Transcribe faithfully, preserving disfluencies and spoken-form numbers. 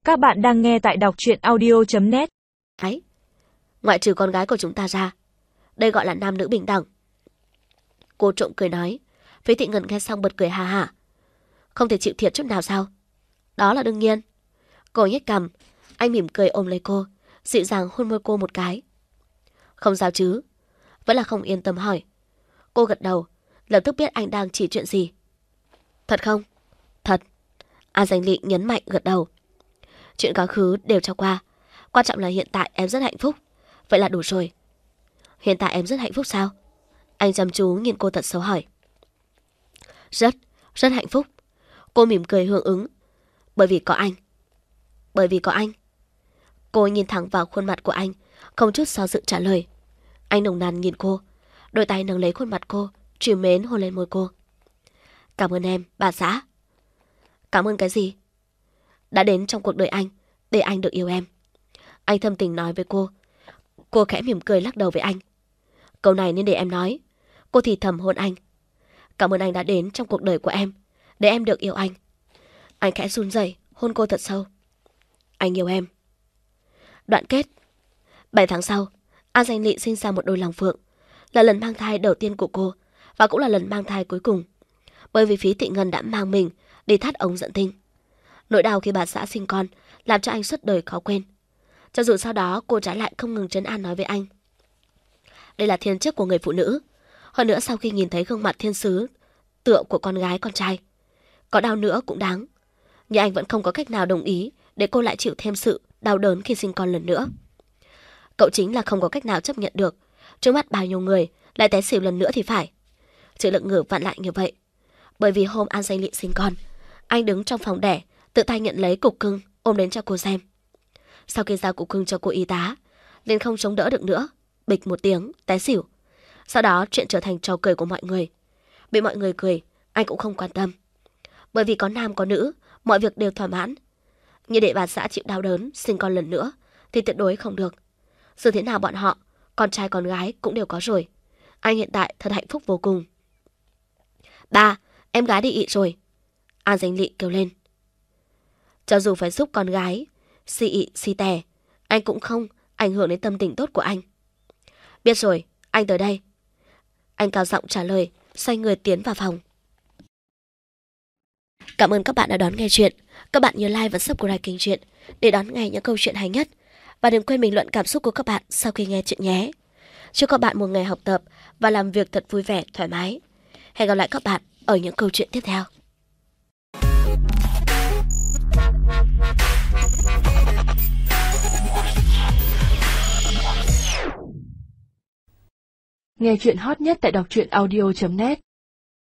Các bạn đang nghe tại đọc truyện audio chấm net. Ấy, ngoại trừ con gái của chúng ta ra, đây gọi là nam nữ bình đẳng. Cô trộm cười nói. Phí Thị Ngân nghe xong bật cười ha hả. Không thể chịu thiệt chút nào sao? Đó là đương nhiên. Cô nhếch cằm, anh mỉm cười ôm lấy cô, dịu dàng hôn môi cô một cái. Không sao chứ? Vẫn là không yên tâm hỏi. Cô gật đầu, lập tức biết anh đang chỉ chuyện gì. Thật không? Thật. A Danh Lị nhấn mạnh gật đầu. Chuyện quá khứ đều cho qua, quan trọng là hiện tại em rất hạnh phúc. Vậy là đủ rồi. Hiện tại em rất hạnh phúc sao? Anh chăm chú nhìn cô thật sâu hỏi. Rất, rất hạnh phúc. Cô mỉm cười hưởng ứng. Bởi vì có anh. Bởi vì có anh. Cô nhìn thẳng vào khuôn mặt của anh, không chút do dự trả lời. Anh nồng nàn nhìn cô, đôi tay nâng lấy khuôn mặt cô, trìu mến hôn lên môi cô. Cảm ơn em, bà xã. Cảm ơn cái gì? Đã đến trong cuộc đời anh, để anh được yêu em. Anh thâm tình nói với cô. Cô khẽ mỉm cười lắc đầu với anh. Câu này nên để em nói. Cô thì thầm hôn anh. Cảm ơn anh đã đến trong cuộc đời của em, để em được yêu anh. Anh khẽ run rẩy hôn cô thật sâu. Anh yêu em. Đoạn kết. Bảy tháng sau, A Danh Lị sinh ra một đôi lòng phượng. Là lần mang thai đầu tiên của cô, và cũng là lần mang thai cuối cùng. Bởi vì Phí Thị Ngân đã mang mình đi thắt ống dẫn tinh. Nỗi đau khi bà xã sinh con làm cho anh suốt đời khó quên. Cho dù sau đó cô trái lại không ngừng trấn an nói với anh. Đây là thiên chức của người phụ nữ. Hơn nữa sau khi nhìn thấy gương mặt thiên sứ tựa của con gái con trai, có đau nữa cũng đáng. Nhưng anh vẫn không có cách nào đồng ý để cô lại chịu thêm sự đau đớn khi sinh con lần nữa. Cậu chính là không có cách nào chấp nhận được trước mắt bao nhiêu người lại té xỉu lần nữa thì phải. Chữ Lượng Ngử vặn lại như vậy. Bởi vì hôm An Danh Lị sinh con, anh đứng trong phòng đẻ, tự tay nhận lấy cục cưng ôm đến cho cô xem. Sau khi giao cục cưng cho cô y tá, liền không chống đỡ được nữa, bịch một tiếng té xỉu. Sau đó chuyện trở thành trò cười của mọi người. Bị mọi người cười, anh cũng không quan tâm. Bởi vì có nam có nữ, mọi việc đều thỏa mãn. Như để bà xã chịu đau đớn sinh con lần nữa thì tuyệt đối không được. Dù thế nào bọn họ, con trai con gái cũng đều có rồi. Anh hiện tại thật hạnh phúc vô cùng. Ba, em gái đi ị rồi. An Danh Lị kêu lên. Cho dù phải giúp con gái si ị si tè, anh cũng không ảnh hưởng đến tâm tình tốt của anh. Biết rồi, anh tới đây. Anh cao giọng trả lời, xoay người tiến vào phòng. Cảm ơn các bạn đã đón nghe chuyện. Các bạn nhớ like và subscribe kênh truyện để đón nghe những câu chuyện hay nhất. Và đừng quên bình luận cảm xúc của các bạn sau khi nghe chuyện nhé. Chúc các bạn một ngày học tập và làm việc thật vui vẻ, thoải mái. Hẹn gặp lại các bạn ở những câu chuyện tiếp theo. Nghe chuyện hot nhất tại đọc truyện audio chấm net.